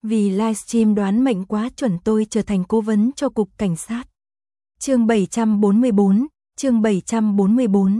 Vì livestream đoán mệnh quá chuẩn tôi trở thành cố vấn cho cục cảnh sát. Chương 744, chương 744.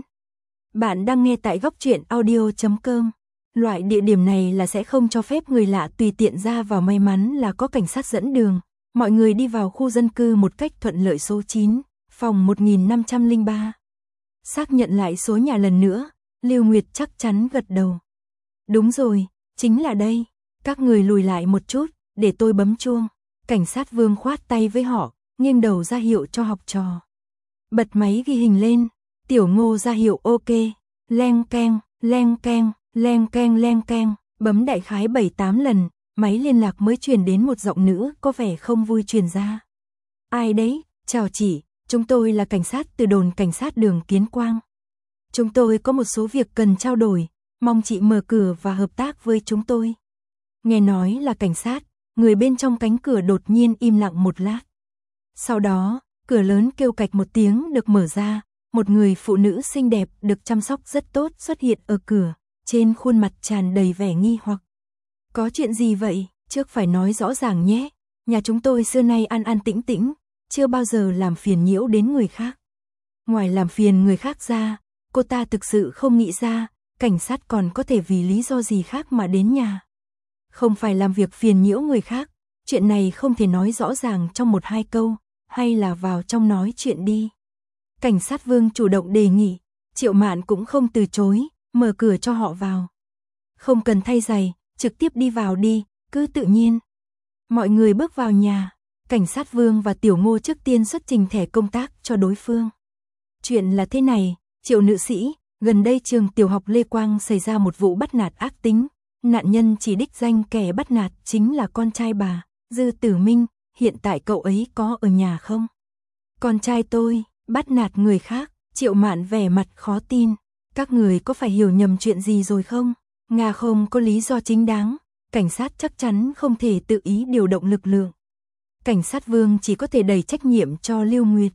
Bạn đang nghe tại góc truyện audio.com. Loại địa điểm này là sẽ không cho phép người lạ tùy tiện ra vào, may mắn là có cảnh sát dẫn đường. Mọi người đi vào khu dân cư một cách thuận lợi. Số 9, phòng 1503. Xác nhận lại số nhà lần nữa, Lưu Nguyệt chắc chắn gật đầu. Đúng rồi, chính là đây. Các người lùi lại một chút, để tôi bấm chuông. Cảnh sát Vương khoát tay với họ, nghiêng đầu ra hiệu cho học trò. Bật máy ghi hình lên, Tiểu Ngô ra hiệu ok. Leng keng, leng keng, leng keng, leng keng, bấm đại khái 7-8 lần, máy liên lạc mới truyền đến một giọng nữ có vẻ không vui truyền ra. Ai đấy? Chào chị, chúng tôi là cảnh sát từ đồn cảnh sát đường Kiến Quang. Chúng tôi có một số việc cần trao đổi, mong chị mở cửa và hợp tác với chúng tôi. Nghe nói là cảnh sát, người bên trong cánh cửa đột nhiên im lặng một lát. Sau đó, cửa lớn kêu cạch một tiếng được mở ra, một người phụ nữ xinh đẹp được chăm sóc rất tốt xuất hiện ở cửa, trên khuôn mặt tràn đầy vẻ nghi hoặc. Có chuyện gì vậy? Trước phải nói rõ ràng nhé, nhà chúng tôi xưa nay an an tĩnh tĩnh, chưa bao giờ làm phiền nhiễu đến người khác. Ngoài làm phiền người khác ra, cô ta thực sự không nghĩ ra, cảnh sát còn có thể vì lý do gì khác mà đến nhà. Không phải làm việc phiền nhiễu người khác, chuyện này không thể nói rõ ràng trong 1-2 câu, hay là vào trong nói chuyện đi. Cảnh sát Vương chủ động đề nghị, Triệu Mạn cũng không từ chối, mở cửa cho họ vào. Không cần thay giày, trực tiếp đi vào đi, cứ tự nhiên. Mọi người bước vào nhà, cảnh sát Vương và Tiểu Ngô trước tiên xuất trình thẻ công tác cho đối phương. Chuyện là thế này, Triệu nữ sĩ, gần đây trường tiểu học Lê Quang xảy ra một vụ bắt nạt ác tính. Nạn nhân chỉ đích danh kẻ bắt nạt chính là con trai bà, Dư Tử Minh, hiện tại cậu ấy có ở nhà không? Con trai tôi, bắt nạt người khác, Triệu Mạn vẻ mặt khó tin. Các người có phải hiểu nhầm chuyện gì rồi không? Nga không có lý do chính đáng, cảnh sát chắc chắn không thể tự ý điều động lực lượng. Cảnh sát Vương chỉ có thể đẩy trách nhiệm cho Lưu Nguyệt.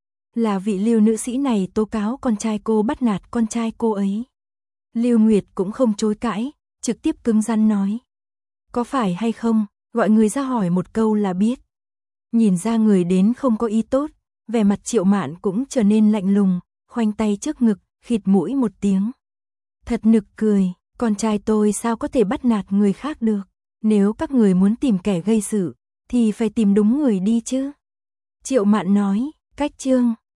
Là vị Lưu nữ sĩ này tố cáo con trai cô bắt nạt con trai cô ấy. Lưu Nguyệt cũng không chối cãi, trực tiếp cứng rắn nói. Có phải hay không, gọi người ra hỏi một câu là biết. Nhìn ra người đến không có ý tốt, vẻ mặt Triệu Mạn cũng trở nên lạnh lùng, khoanh tay trước ngực, khịt mũi một tiếng. Thật nực cười, con trai tôi sao có thể bắt nạt người khác được, nếu các người muốn tìm kẻ gây sự, thì phải tìm đúng người đi chứ. Triệu Mạn nói, cách chương.